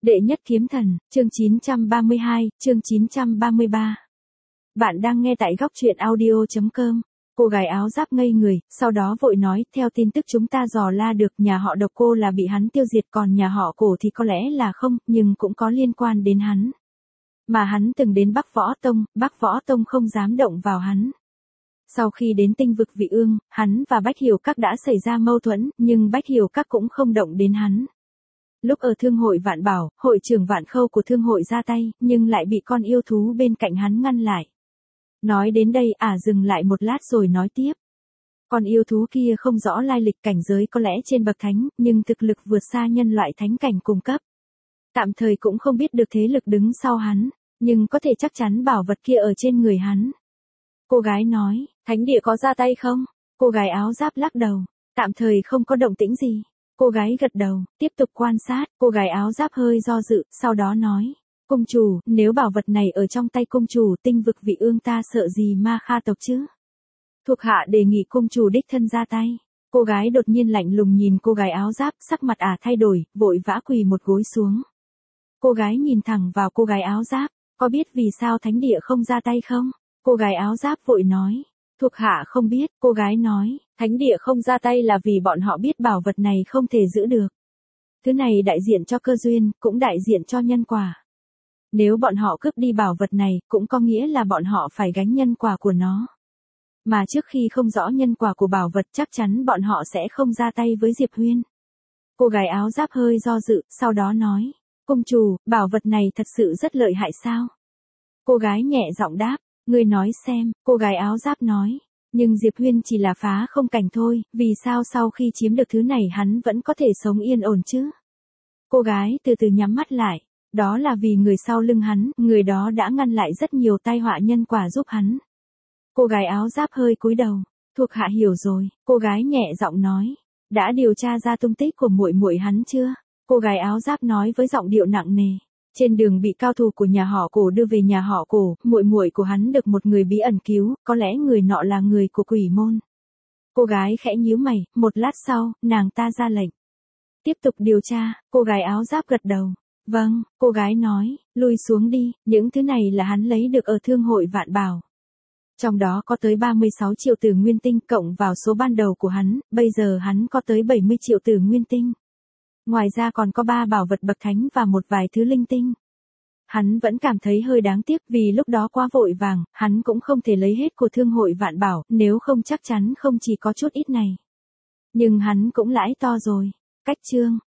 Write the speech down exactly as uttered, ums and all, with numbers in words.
Đệ nhất kiếm thần, chương chín trăm ba mươi hai, chương chín trăm ba mươi ba. Bạn đang nghe tại góc truyện audio chấm com. Cô gái áo giáp ngây người, sau đó vội nói, theo tin tức chúng ta dò la được, nhà họ Độc Cô là bị hắn tiêu diệt, còn nhà họ Cổ thì có lẽ là không, nhưng cũng có liên quan đến hắn. Mà hắn từng đến Bắc Võ Tông, Bắc Võ Tông không dám động vào hắn. Sau khi đến Tinh vực Vị Ương, hắn và Bách Hiểu Các đã xảy ra mâu thuẫn, nhưng Bách Hiểu Các cũng không động đến hắn. Lúc ở Thương hội Vạn Bảo, hội trưởng Vạn Khâu của Thương hội ra tay, nhưng lại bị con yêu thú bên cạnh hắn ngăn lại. Nói đến đây ả dừng lại một lát rồi nói tiếp. Con yêu thú kia không rõ lai lịch, cảnh giới có lẽ trên bậc thánh, nhưng thực lực vượt xa nhân loại thánh cảnh cùng cấp. Tạm thời cũng không biết được thế lực đứng sau hắn, nhưng có thể chắc chắn bảo vật kia ở trên người hắn. Cô gái nói, thánh địa có ra tay không? Cô gái áo giáp lắc đầu, tạm thời không có động tĩnh gì. Cô gái gật đầu, tiếp tục quan sát, cô gái áo giáp hơi do dự, sau đó nói. Cung chủ, nếu bảo vật này ở trong tay cung chủ, Tinh vực Vị Ương ta sợ gì Ma Kha tộc chứ? Thuộc hạ đề nghị cung chủ đích thân ra tay. Cô gái đột nhiên lạnh lùng nhìn cô gái áo giáp, sắc mặt ả thay đổi, vội vã quỳ một gối xuống. Cô gái nhìn thẳng vào cô gái áo giáp, có biết vì sao thánh địa không ra tay không? Cô gái áo giáp vội nói. Thuộc hạ không biết, cô gái nói, thánh địa không ra tay là vì bọn họ biết bảo vật này không thể giữ được. Thứ này đại diện cho cơ duyên, cũng đại diện cho nhân quả. Nếu bọn họ cướp đi bảo vật này, cũng có nghĩa là bọn họ phải gánh nhân quả của nó. Mà trước khi không rõ nhân quả của bảo vật chắc chắn bọn họ sẽ không ra tay với Diệp Huyên. Cô gái áo giáp hơi do dự, sau đó nói, cung chủ, bảo vật này thật sự rất lợi hại sao? Cô gái nhẹ giọng đáp, ngươi nói xem, cô gái áo giáp nói. Nhưng Diệp Huyên chỉ là phá không cảnh thôi, vì sao sau khi chiếm được thứ này hắn vẫn có thể sống yên ổn chứ? Cô gái từ từ nhắm mắt lại, đó là vì người sau lưng hắn, người đó đã ngăn lại rất nhiều tai họa nhân quả giúp hắn. Cô gái áo giáp hơi cúi đầu, thuộc hạ hiểu rồi, cô gái nhẹ giọng nói, đã điều tra ra tung tích của muội muội hắn chưa? Cô gái áo giáp nói với giọng điệu nặng nề. Trên đường bị cao thủ của nhà họ Cổ đưa về nhà họ Cổ, muội muội của hắn được một người bí ẩn cứu, có lẽ người nọ là người của Quỷ môn. Cô gái khẽ nhíu mày, một lát sau, nàng ta ra lệnh. Tiếp tục điều tra, cô gái áo giáp gật đầu. Vâng, cô gái nói, lui xuống đi, những thứ này là hắn lấy được ở Thương hội Vạn Bảo. Trong đó có tới ba mươi sáu triệu tử nguyên tinh, cộng vào số ban đầu của hắn, bây giờ hắn có tới bảy mươi triệu tử nguyên tinh. Ngoài ra còn có ba bảo vật bậc thánh và một vài thứ linh tinh. Hắn vẫn cảm thấy hơi đáng tiếc vì lúc đó quá vội vàng, hắn cũng không thể lấy hết của Thương hội Vạn Bảo, nếu không chắc chắn không chỉ có chút ít này. Nhưng hắn cũng lãi to rồi. Cách chương